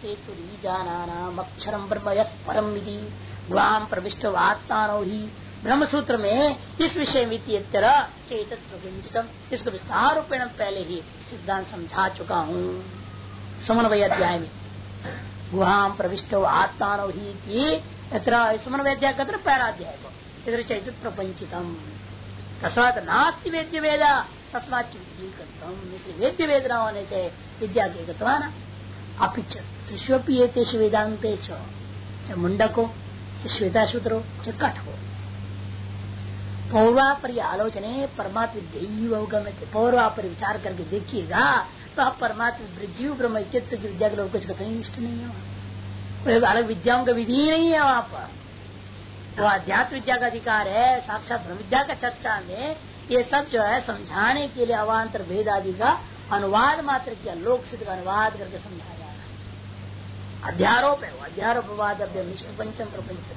अक्षरम ब्रह्म परम विधि गुआम प्रविष्ट आत्मानो ही ब्रह्म सूत्र में इस विषय में चेतत प्रपंचितम, इसको विस्तार रूपेण पहले ही सिद्धांत समझा चुका हूँ समन्वय अध्याय में। गुहाम प्रविष्ट आत्मानो ही समन्वय अध्याय कत्र पहलाध्याय को इधर चेतत प्रपंचितम तस्मात् नास्ति वेद्य वेदा तस्मात् इसलिए वेद्य वेद न होने से विद्या के गतवाना अपिच त्रिशोपी एतेश वेदांते चाहे मुंडक हो, श्वेता सूत्र हो, चाहे कठ हो, पौर्वापर आलोचने परमात्म दैवगम्यते। पौर्वापर विचार करके देखिएगा तो आप परमात्म जीव ब्रह्म चित्त की विद्या के लोग कुछ कहीं इष्ट नहीं है। कोई अलग विद्याओं का विधि नहीं है वहाँ पर। वो अध्यात्म विद्या का अधिकार है। साक्षात ब्रह्म विद्या का चर्चा में ये सब जो है समझाने के लिए अवान्तर भेद आदि का अनुवाद मात्र किया, लोक सिद्ध का अनुवाद करके समझाया जा रहा है। अध्यारोप है वो, अध्यारोपवाद पंचम प्रपंच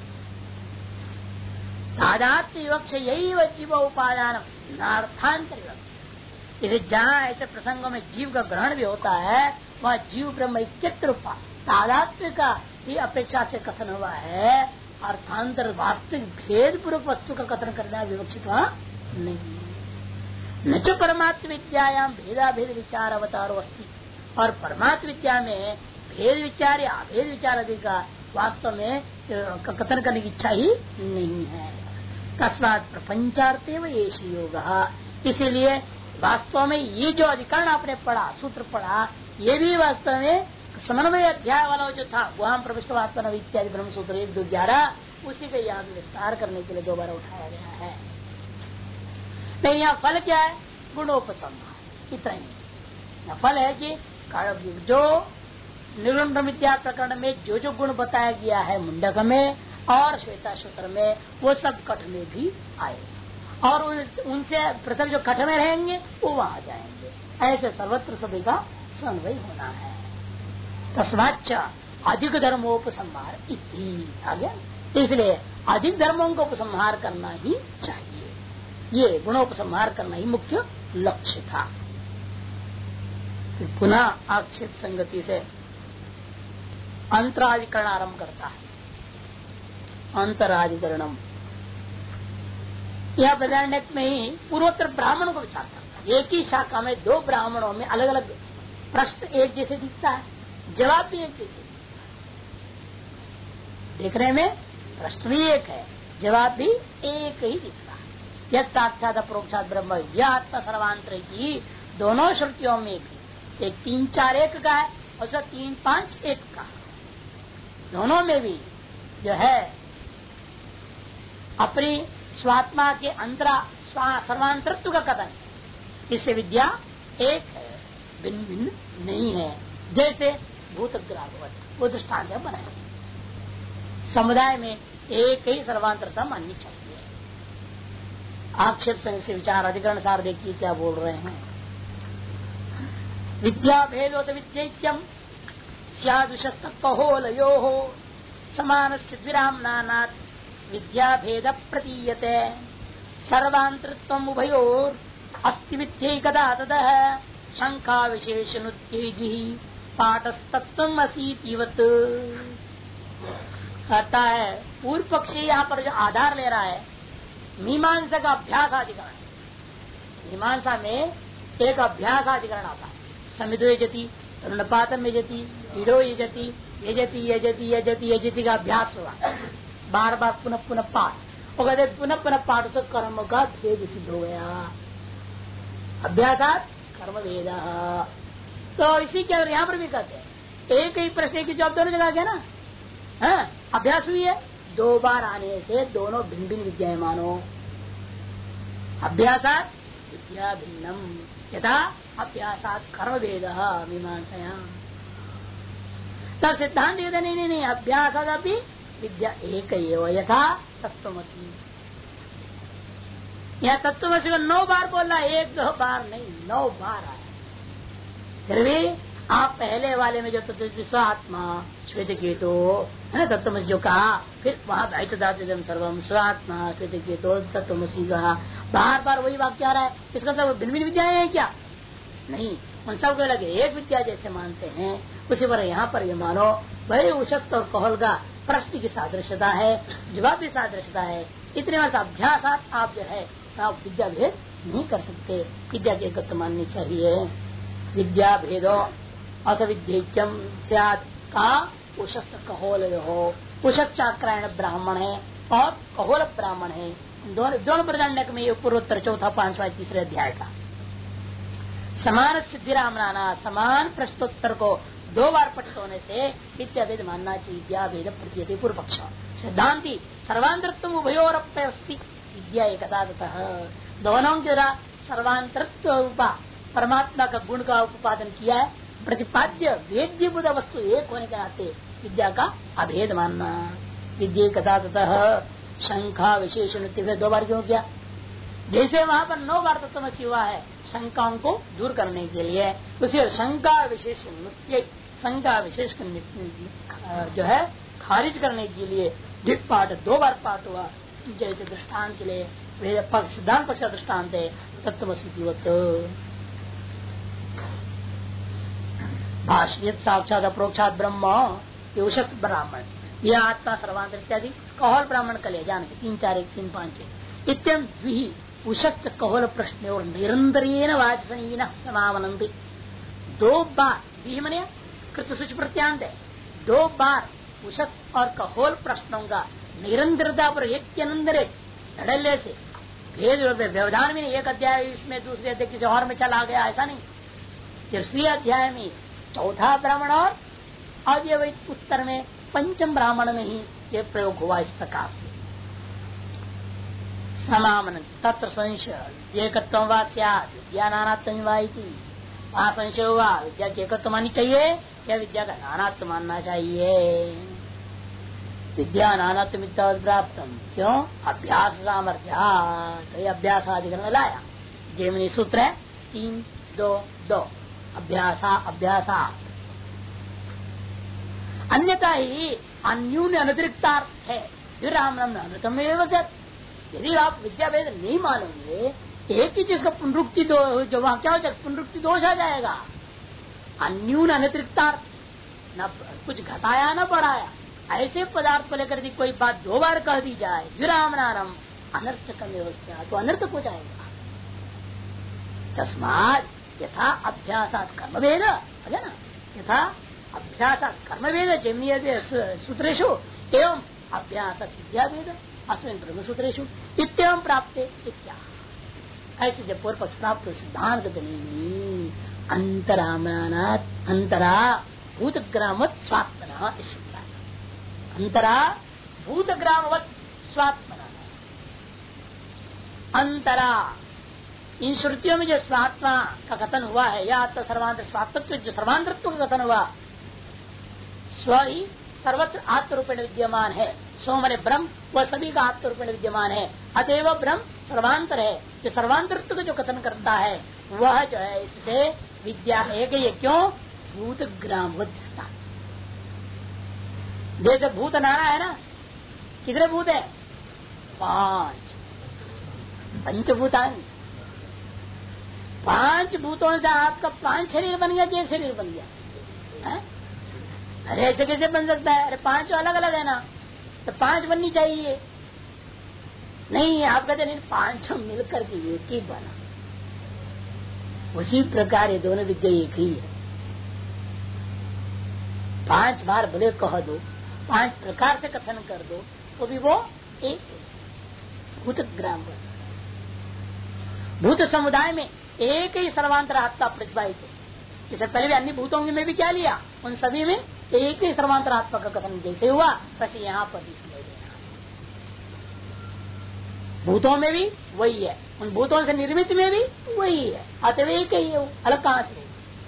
तादात्म्य विवक्ष यही व जीव उपादान नार्थांतर विवक्ष। जहाँ ऐसे प्रसंगों में जीव का ग्रहण भी होता है वहाँ जीव ब्रह्म ऐक्यत्र तादात्म्य का ही अपेक्षा से कथन हुआ है, अर्थांतर वास्तविक भेद पूर्वक वस्तु का कथन करना विवक्षित नहीं है। न च परमात्म विद्यायाम भेदा भेद विचार अवतारो अस्ति, और परमात्म विद्या में भेद विचार या अभेद विचार आदि का वास्तव में कथन करने की इच्छा ही नहीं है। तस्मात् प्रपंचार्थे व एष योग, इसीलिए वास्तव में ये जो अधिकरण आपने पढ़ा, सूत्र पढ़ा, ये भी वास्तव में समन्वय अध्याय वाला जो था, वहां प्रविष्टवात्मन इत्यादि ब्रह्म सूत्र 1, 2, 11, उसी का यहाँ विस्तार करने के लिए दोबारा उठाया गया है। लेकिन यहाँ फल क्या है? गुणोपसंहार, इतना ही। यहाँ फल है कि जो निर्गुण विद्या प्रकरण में जो जो गुण बताया गया है मुंडक में और श्वेता सूत्र में, वो सब कठ में भी आए, और उनसे प्रथम जो कठ में रहेंगे वो वहां जाएंगे। ऐसे सर्वत्र सभी का समन्वय होना है। तस्माच्च अधिक धर्मोपसंहार इति आ गया, इसलिए अधिक धर्मों को उपसंहार करना ही चाहिए। ये गुणोपसंहार करना ही मुख्य लक्ष्य था। पुनः आक्षेप संगति से अंतराधिकरण आरंभ करता है। अंतराधिकरणम यह बृहदारण्यक में ही पूर्वोत्तर ब्राह्मणों को विचार करता है। एक ही शाखा में दो ब्राह्मणों में अलग अलग प्रश्न एक जैसे दिखता है, जवाब भी एक जैसे देखने में, प्रश्न भी एक है, जवाब भी एक ही दिखता है। यह साक्षात अपरोक्षात ब्रह्म, यह आत्मा सर्वांतर की दोनों श्रुतियों में भी एक 3, 4, 1 का है और 3, 5, 1 का, दोनों में भी जो है अपनी स्वात्मा के अंतरा सर्वांतरत्व का कथन, इससे विद्या एक है, भिन्न भिन्न नहीं है। जैसे भूतग्राहवत वो दृष्टांत बनाए, समुदाय में एक ही सर्वांतरता माननी चाहिए। आक्षेप से विचार अधिकरण सार देखिए क्या बोल रहे हैं। विद्या भेदोत विद्यैक्यम स्यादुषस्तत्वहोलयो समानस्य द्विराम्नानात् विद्या भेद प्रतीयते सर्वांतरत्वम् उभयोर अस्ति विद्यैकदा तदः शंका विशेषणुत्यैः पाठस्तत्वम् असीतिवत्। कहता है पूर्व पक्षी यहाँ पर जो आधार ले रहा है मीमांसा का अभ्यासाधिकरण। मीमांसा में एक अभ्यासाधिकरण आता है, समितो यजति तरुणपातम यजति ईडो यजति यजति यजति यजति यजति का अभ्यास हुआ, बार बार पुनः पुनः पाठ, और कहते पुनः पुनः पाठ से कर्म का भेद सिद्ध हो गया। अभ्यासात कर्म भेद, तो इसी के यहाँ पर भी कहते हैं एक ही प्रश्न की जवाब दोनों जगह गया ना। हाँ, अभ्यास हुई है, 2 बार आने से दोनों भिन्न भिन्न विद्याएं मानो। अभ्यासात विद्या भिन्नम यथा अभ्यासात कर्म भेद मीमांसया। तब सिद्धांत कहते नहीं, अभ्यासात अभी विद्या एक यथा तत्वमसि। यह तत्वमसि को 9 बार बोला, 1, 2 बार नहीं, 9 बार आया। फिर भी आप पहले वाले में जो तत्व आत्मा श्वेत केतो है ना, तत्वमसि जो कहा, फिर वहां ऐतदात्म्यम सर्वम स्वात्मा श्वेत केतो तत्वमसि कहा, बार बार वही वाक्य आ रहा है। इसका मतलब भिन्न भिन्न विद्याएं हैं क्या? नहीं, उन सबको लगे एक विद्या जैसे मानते हैं, उसी पर यहाँ पर ये मानो भाई उशक्त और कहल का प्रश्न की सादृश्यता है, जवाब की सादृश्यता है। इतने वर्ष अभ्यासात आप जो है आप विद्या भेद नहीं कर सकते, विद्या के एकत्व माननी चाहिए। विद्या भेदो अथ विद्यम स्यात् का उशस्त कहोल हो, उशक्त चाक्रायण ब्राह्मण है और कहोल ब्राह्मण है, दोनों प्रदंडक में पूर्वोत्तर 4, 5, 3 अध्याय का समान सिद्धिरामनाना, समान प्रश्नोत्तर को 2 बार पठित होने से विद्या भेद मानना चाहिए। विद्या भेद प्रतीयते पूर्व पक्ष सिद्धांति सर्वांतरत्व उभयोरप्यस्ति विद्या एकता ततः, दोनों के द्वारा सर्वांतरत्व परमात्मा का गुण का उपादन किया है। प्रतिपाद्य वेद्य बुध वस्तु एक होने के नाते विद्या का अभेद मानना। विद्या एकता ततः शंका विशेषण 2 बार क्यों किया? जैसे वहां पर 9 बार तत्वमसि हुआ है शंकाओं को दूर करने के लिए, उसे शंका विशेष नृत्य, शंका विशेष जो है खारिज करने के लिए पाठ 2 बार पाठ हुआ। जैसे दृष्टांत के लिए सिद्धांत पक्ष का दृष्टान्त है तत्वमसि। भाष्य साक्षात अप्रोक्षात ब्रह्म ये उषत ब्राह्मण, यह आत्मा सर्वांतर इत्यादि कहोल ब्राह्मण का ले जान 3, 4, 1, 3, 5 इत्यम उषत कहोल प्रश्न और निरंतरेण वाचसनीन समावनन्ति। 2 बार भी मने कृत सूच प्रत्यांत है, 2 बार उषत और कहोल प्रश्नों का निरंतरता पर एक के अंदर एक धड़ल्ले से भेद व्यवधान में एक अध्याय इसमें दूसरे अध्याय किसी और में चला गया, ऐसा नहीं। तीसरे अध्याय में चौथा ब्राह्मण और अव्यवहित उत्तर में पंचम ब्राह्मण में ही ये प्रयोग हुआ। इस प्रकार से समामन तत्र संशय एकत्व वा स्यात् विद्या नानात्म वा इति। वहाँ संशय हुआ विद्या की एकत्व माननी चाहिए या विद्या का नानात्व मानना चाहिए। विद्या नानात्म प्राप्त क्यों? अभ्यास सामर्थ्य, तो अभ्यास अधिकरण में लाया। जेमिनी सूत्र है 3, 2, 2 अभ्यासा अभ्यासा। अन्यथा ही अन्यून अनतिरिक्तार्थ है अनृतम। यदि आप विद्या भेद नहीं मानोगे, एक ही चीज का पुनरुक्ति जो वहां क्या हो जाएगा, पुनरुक्ति दोष आ जाएगा। अन्यून अनतिरिक्तार्थ, न कुछ घटाया न बढ़ाया, ऐसे पदार्थ को लेकर यदि कोई बात 2 बार कह दी जाए द्विरामणारम अनर्थक व्यवस्था, तो अनर्थक हो जाएगा। तस्मात् यथा अभ्यासात कर्म भेद है ना, यथा अभ्यासात कर्म भेद जमीय सूत्रेषु एवं अभ्यासात विद्या भेद अस्मिन् ब्रह्म सूत्रेषु इत्येवं प्राप्ते इत्या। ऐसे जब पूर्व पक्ष प्राप्त हो सिद्धांत नहीं अंतरामनात् अंतरा भूतग्रामवत् स्वात्मना, इस अंतरा भूतग्रामवत् स्वात्मना। अंतरा इन श्रुतियों में जो स्वात्मा का कथन हुआ है, या आत्मा सर्वांतर स्वात्मत्व जो सर्वांतरत्व का कथन हुआ, स्व ही सर्वत्र आत्मरूपेण विद्यमान है। स्व माने ब्रह्म, वह सभी का आत्मरूपेण विद्यमान है। अतएव ब्रह्म सर्वांतर है। जो सर्वांतरत्व को जो कथन करता है वह जो है इससे विद्या एक ही है। क्यों? भूतग्रामवत्। जैसे भूत नाना है ना, कितने भूत है? 5 पंचभूतानि। 5 भूतों से आपका 5 शरीर बन गया कि 1 शरीर बन गया है? अरे ऐसे कैसे बन सकता है? अरे 5 अलग अलग है ना, तो 5 बननी चाहिए। नहीं, आप कहते नहीं 5 मिलकर के एक ही बना। उसी प्रकार ये दोनों विद्या एक ही है। 5 बार भले कह दो, 5 प्रकार से कथन कर दो, तो भी वो एक भूतग्राम। भूत समुदाय में एक ही सर्वांतर आत्मा प्रतिभागित है। इससे पहले भी अन्य भूतों में भी क्या लिया, उन सभी में एक ही सर्वांतर आत्मा का कथन जैसे हुआ वैसे यहाँ पर भी सुनाई देना। भूतों में भी वही है, उन भूतों से निर्मित में भी वही है। अतः एक ही है, अलग कहां से?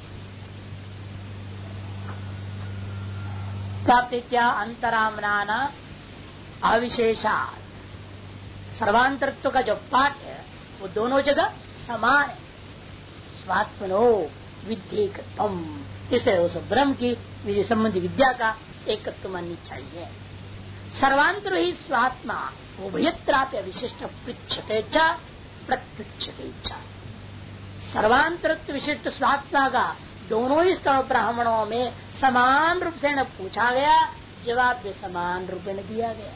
क्या अंतरामना अविशेषा सर्वांतरत्व का जो पाठ है वो दोनों जगह समान है। स्वात्मनो विद्येकत्वम, इसे उस ब्रह्म की संबंधी विद्या का एकत्व माननी चाहिए। सर्वांतर ही स्वात्मा उभयत्राप्य विशिष्ट पृच्छते च प्रत्युच्छते च। सर्वांतरत्व विशिष्ट स्वात्मा का दोनों ही स्थल ब्राह्मणों में समान रूप से न पूछा गया, जवाब भी समान रूप में दिया गया।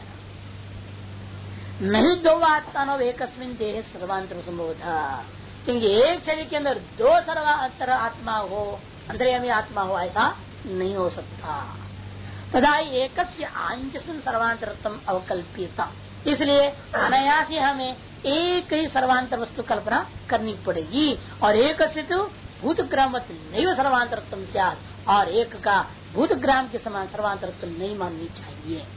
नहीं 2 आत्मा एकस्मिन् देह सर्वांतर संभव था, क्योंकि एक शरीर के अंदर 2 सर्वांतर आत्मा हो, अंतर्यामी आत्मा हो, ऐसा नहीं हो सकता। तथा एकस्य आंचसं सर्वांतरत्वम अवकल्प्यता, इसलिए अनायास ही हमें एक ही सर्वांतर वस्तु कल्पना करनी पड़ेगी। और एक से तो भूतग्रामवत् नैव सर्वांतरत्वम स्यात्, और एक का भूतग्राम के समान सर्वांतरत्व नहीं माननी चाहिए।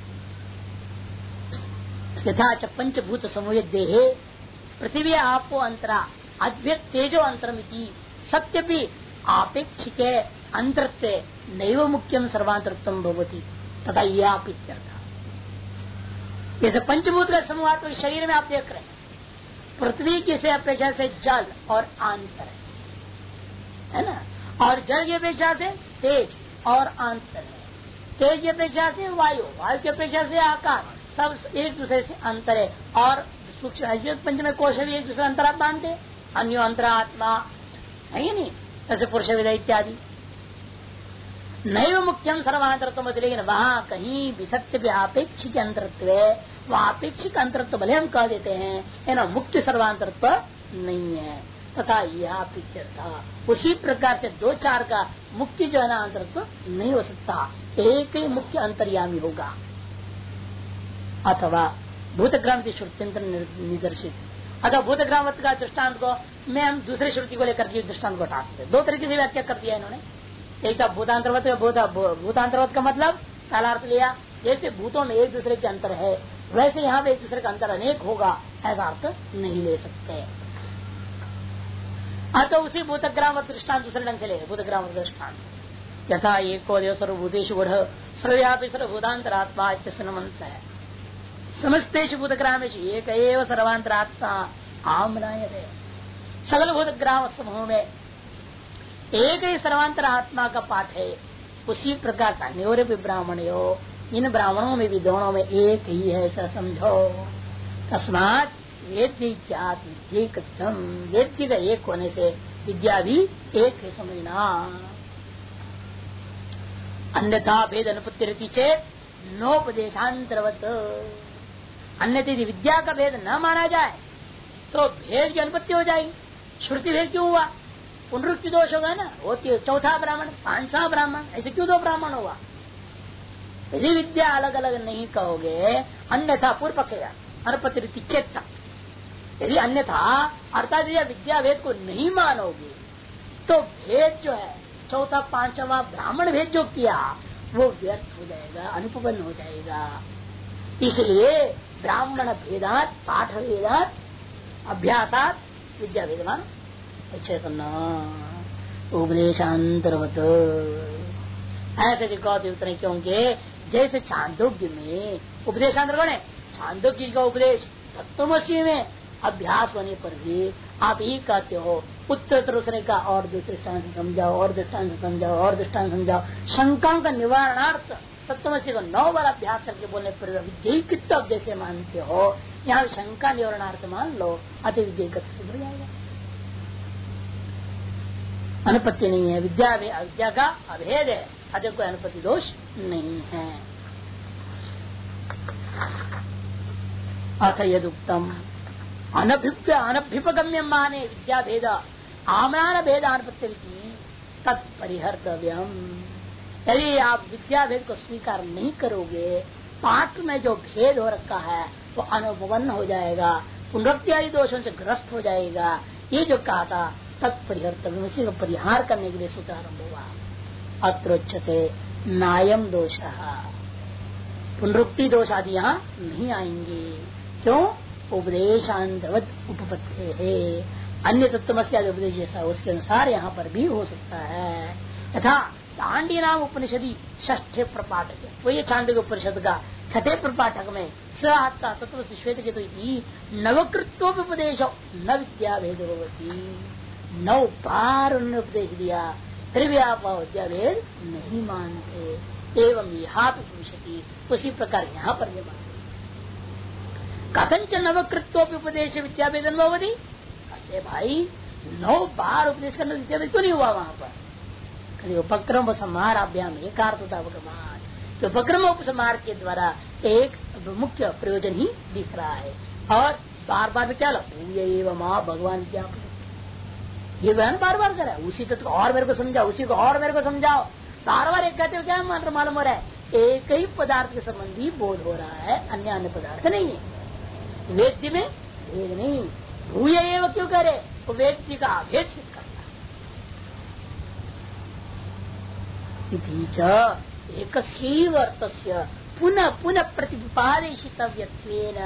यथा च पंचभूत समूह देहे पृथ्वी आपो अंतरा अद्भुत तेजो अंतरमिति सत्यपि आपेक्षिके अंतरत्वे नैव मुख्यम सर्वांतरत्वम भवति तथा यापित्यर्थ। जैसे पंचभूत का समूह आपके शरीर में आप देख रहे हैं, पृथ्वी की से अपेक्षा से जल और आंतर है ना, और जल की अपेक्षा से तेज और आंतर है, तेज की अपेक्षा से वायु, वायु की अपेक्षा से आकाश, सब एक दूसरे से अंतर है। और सूक्ष्म पंचमय कोश भी एक दूसरे अंतरात्मा मानते, अन्यो अंतरात्मा है नहीं, जैसे पुरुष विदय इत्यादि। नैव मुख्यम सर्वांतरत्व, लेकिन वहाँ कहीं भी सत्य पे आपेक्षिक अंतरत्व, वह आपेक्षिक अंतरत्व भले हम कह देते हैं, ना मुख्य सर्वांतरत्व नहीं है। तथा यह पिक्चर उसी प्रकार से दो चार का मुख्य जो है ना अंतरत्व नहीं हो सकता, एक ही मुख्य अंतर्यामी होगा। अथवा भूतग्राम की श्रुति निदर्शित, अथवा भूतग्राम का दृष्टांत को मैं हम दूसरे श्रुति को लेकर के दृष्टांत को हटा सकते। दो तरीके से व्याख्या कर दिया इन्होंने। एक था भूतांतरवत, भूतांतरवत का मतलब पहला अर्थ लिया, जैसे भूतों में एक दूसरे के अंतर है वैसे यहाँ पे एक दूसरे का अंतर अनेक होगा, ऐसा अर्थ नहीं ले सकते। तो उसी भूतग्राम दृष्टांत दूसरे ढंग से ले, भूतग्राम दृष्टांत यथा एको देव सर्वभूतेश गुढ़ सर्वव्यापी सर्वभूतांतरात्मा मंत्र है। समस्तेश भूतग्रामेश एक एव सर्वांतरात्मा आमनायते। सकल भूतग्राम समूह में एक ही सर्वांतर आत्मा का पाठ है। उसी प्रकार से अन्योर भी ब्राह्मणो, इन ब्राह्मणों में भी दोनों में एक ही है, ऐसा समझो। तस्मात वेद्य विद्यम, वेद्य का एक होने से विद्या भी एक है समझना। अन्यथा भेद अनुपत्ति रहती चेत नोपदेशांतरवत, अन्यथा यदि विद्या का भेद न माना जाए तो भेद की अनुपत्ति हो जाएगी। श्रुति भेद क्यों हुआ? पुनरुक्ति दोष होगा ना, वो चौथा ब्राह्मण पांचवा ब्राह्मण, ऐसे क्यों दो ब्राह्मण हुआ? यदि विद्या अलग अलग नहीं कहोगे, अन्यथा पूर्व पक्ष अनुपत्ति चेत, यदि अन्यथा अर्थात यदि विद्या भेद को नहीं मानोगे तो भेद जो है चौथा पांचवा ब्राह्मण भेद जो किया वो व्यर्थ हो जाएगा, अनुपन्न हो जाएगा। इसलिए ब्राह्मण भेदात पाठ भेदात अभ्यासात विद्या भेदमान चेतन उपदेशांतर्गत, ऐसे दिखा उत्तर, क्योंकि जैसे छांदोग्य में उपदेशांतर कौन है? छांदोग्य का उपदेश तत्वमसी में अभ्यास होने पर भी आप ही कहते हो उत्तर दूसरे का और दृष्टांत समझाओ और दृष्टांत समझाओ और दृष्टांत समझाओ। शंकाओं का निवारणार्थ तत्वमसी को 9 बार अभ्यास करके बोलने पर विद्या जैसे मानते हो, यहाँ शंका निवारणार्थ मान लो, अति विद्या सिद्ध हो जाएगा। अनुपत्ति नहीं है, विद्या का अभेद है, अतः कोई अनुपत्ति दोष नहीं है। अथ यदुक्तम अनभ्युपगम्य माने विद्या भेद आम्रान भेद अनुपत्ति तत्परिहर्तव्यम। यदि आप विद्या भेद को स्वीकार नहीं करोगे, पाठ में जो भेद हो रखा है वो अनुपन्न हो जाएगा, पुनरुक्ति आदि दोषों से ग्रस्त हो जाएगा। ये जो कहा था तत्परिहर्तव्यम, उसी को परिहार करने के लिए सूत्र आरंभ हुआ। अत्रोच्यते नायम दोष, पुनरुक्ति दोष आदि यहाँ नहीं आएंगे। क्यों? उपदेशांतर्गत उपपत्ति है, अन्य तत्वमसी आदि उपदेश जैसा उसके अनुसार यहाँ पर भी हो सकता है। तथा दांडी नाम उपनिषदी षष्ठे प्रपाठक, वो ये छांदोग्य उपनिषद का छठे प्रपाठक में सत्ता तत्व श्वेत केतु नवकृत्वोपदेश न विद्या भेद भवती, 9 बार उन्होंने उपदेश दिया फिर भी आप विद्या भेद नहीं मानते। एवं यहाँ उपनिषदी, उसी प्रकार यहाँ पर भी मानते। कथंच नवकृत्वोपदेश विद्या भेद भवती, कहते भाई 9 बार उपदेश करने विद्या भेद क्यों नहीं हुआ? वहां पर उपक्रम उपसंहार अभ्याम एक उपक्रमान, तो उपक्रम उपसंहार के द्वारा एक मुख्य प्रयोजन ही दिख रहा है। और बार बार में क्या माँ भगवान क्या ये बहन बार बार करा, उसी तत्व और मेरे को समझाओ, उसी को और मेरे को समझाओ, बार बार एक कहते हो, क्या मालूम हो रहा है? एक ही पदार्थ के संबंधी बोध हो रहा है, अन्य अन्य पदार्थ नहीं है। वेद्य में भेद नहीं, भूय एवं क्यों करे? वो वेद्य का अभेद सिद्ध करता है। एकस्यैव अर्थस्य पुनः पुनः प्रतिपादितव्यत्वेन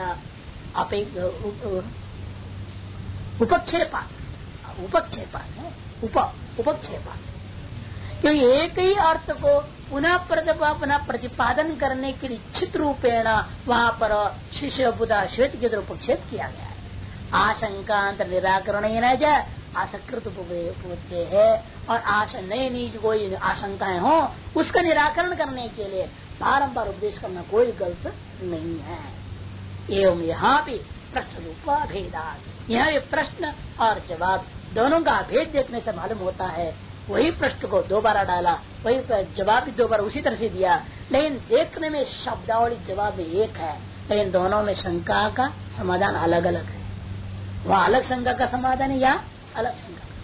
उपक्षेपा, क्योंकि एक ही अर्थ को पुनः प्रतिपादन करने के लिए इच्छित रूपेण वहाँ पर शिष्य बुधा श्वेत के द्वारा उपक्षेप किया गया है। आशंकांतर निराकरण आसकृत उपत्ति है, और नई नई जो कोई आशंकाएं हो उसका निराकरण करने के लिए बारंबार उपदेश करना कोई गलत नहीं है। एवं यहाँ भी प्रश्न रूपा भेदात, यहाँ भी प्रश्न और जवाब दोनों का भेद देखने से मालूम होता है वही प्रश्न को दोबारा डाला, वही जवाब भी दोबारा उसी तरह से दिया, लेकिन देखने में शब्दावली जवाब में एक है, लेकिन दोनों में शंका का समाधान अलग अलग है। वहाँ अलग शंका का समाधान है या अलग शंका का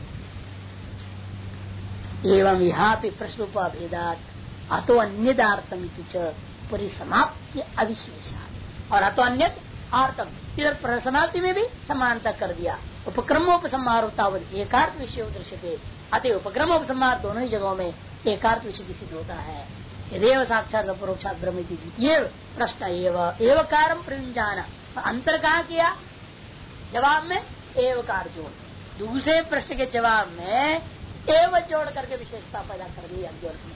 समाधान। एवं यहाँ पे प्रश्नोपभेदात अतो अन्यदार्थम परिसमाप्ति अविशेषा, और अतो अन्य आर्तम, इधर समाप्ति में भी समानता कर दिया। उपक्रमोपसंहारोतावत एकार्थ विषय दृश्यते, अतः उपक्रमोपसंहार दोनों ही जगहों में एकार्थ विषय की सिद्ध होता है। यदेव साक्षात परोक्षात ब्रह्म इति द्वितीय प्रश्न एवकारम प्रयुंजाना, अंतर कहा किया जवाब में एवकार जोड़, दूसरे प्रश्न के जवाब में एव जोड़ करके विशेषता पैदा कर दी अज्ञान में।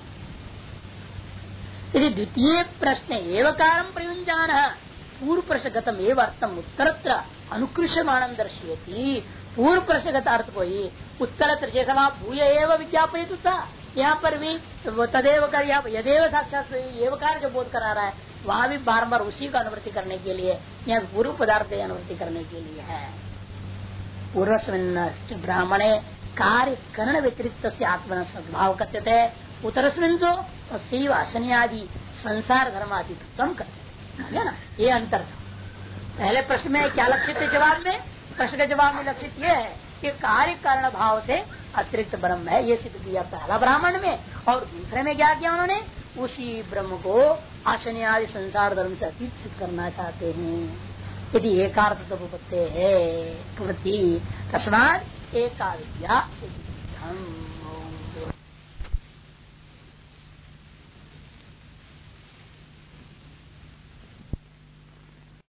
यदि द्वितीय प्रश्न एवकारम प्रयुंजान, पूर्व प्रश्नगतम एवं अर्थम उत्तरत्र अनुकृष्यमाणं दर्शयति, पूर्व प्रश्नगत अर्थ को ही उत्तरत्र, जैसा वहां भूय एव विज्ञापयितु था, यहाँ पर भी तदेव कर, यदेव साक्षात एवकार जो बोध करा रहा है, वहां भी बार बार उसी का अनुवृत्ति करने के लिए, यहाँ पूर्व पदार्थ अनुवृत्ति करने के लिए है। पूर्वस्मिन् ब्राह्मणे कार्य करण व्यतिरिक्त से आत्मन सद्भाव करते थे, उत्तरस्मिन् तो तस्व असनियादि संसार धर्मादित्व करते है ना, ये अंतर था। पहले प्रश्न में क्या लक्षित है, जवाब में, प्रश्न के जवाब में लक्षित ये है कि कार्य कारण भाव से अतिरिक्त ब्रह्म है, ये सिद्ध किया पहला ब्राह्मण में, और दूसरे में क्या किया उन्होंने, उसी ब्रह्म को असनियादि संसार धर्म से अतीत सिद्ध करना चाहते हैं। यदि एकार्थ तो उपपत्ति है प्रवृत्ति तस्मात् एकाविद्या।